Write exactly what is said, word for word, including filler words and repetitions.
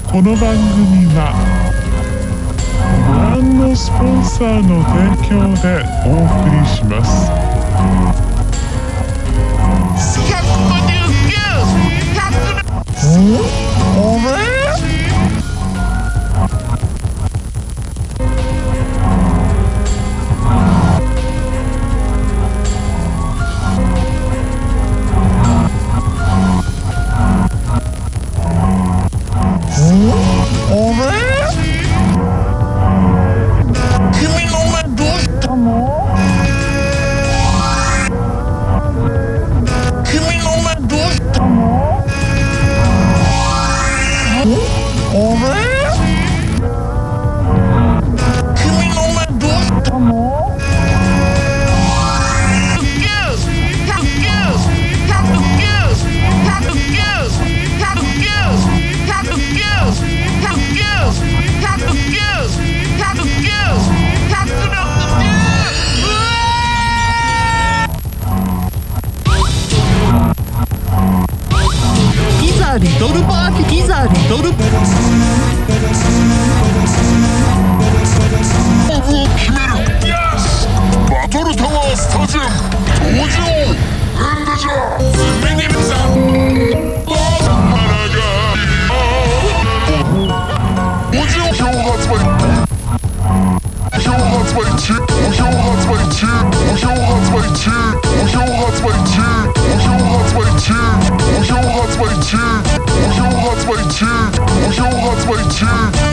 この番組はご覧のスポンサーの提供でお送りします。あれ？ リトルパーティーピザリトル決める。バトルタワースタジアム登場。なんだじゃメニルさんバーハラが登場。票発売票発売中票発売中票発売中票発売中票発売中票発売中票発売中票発売中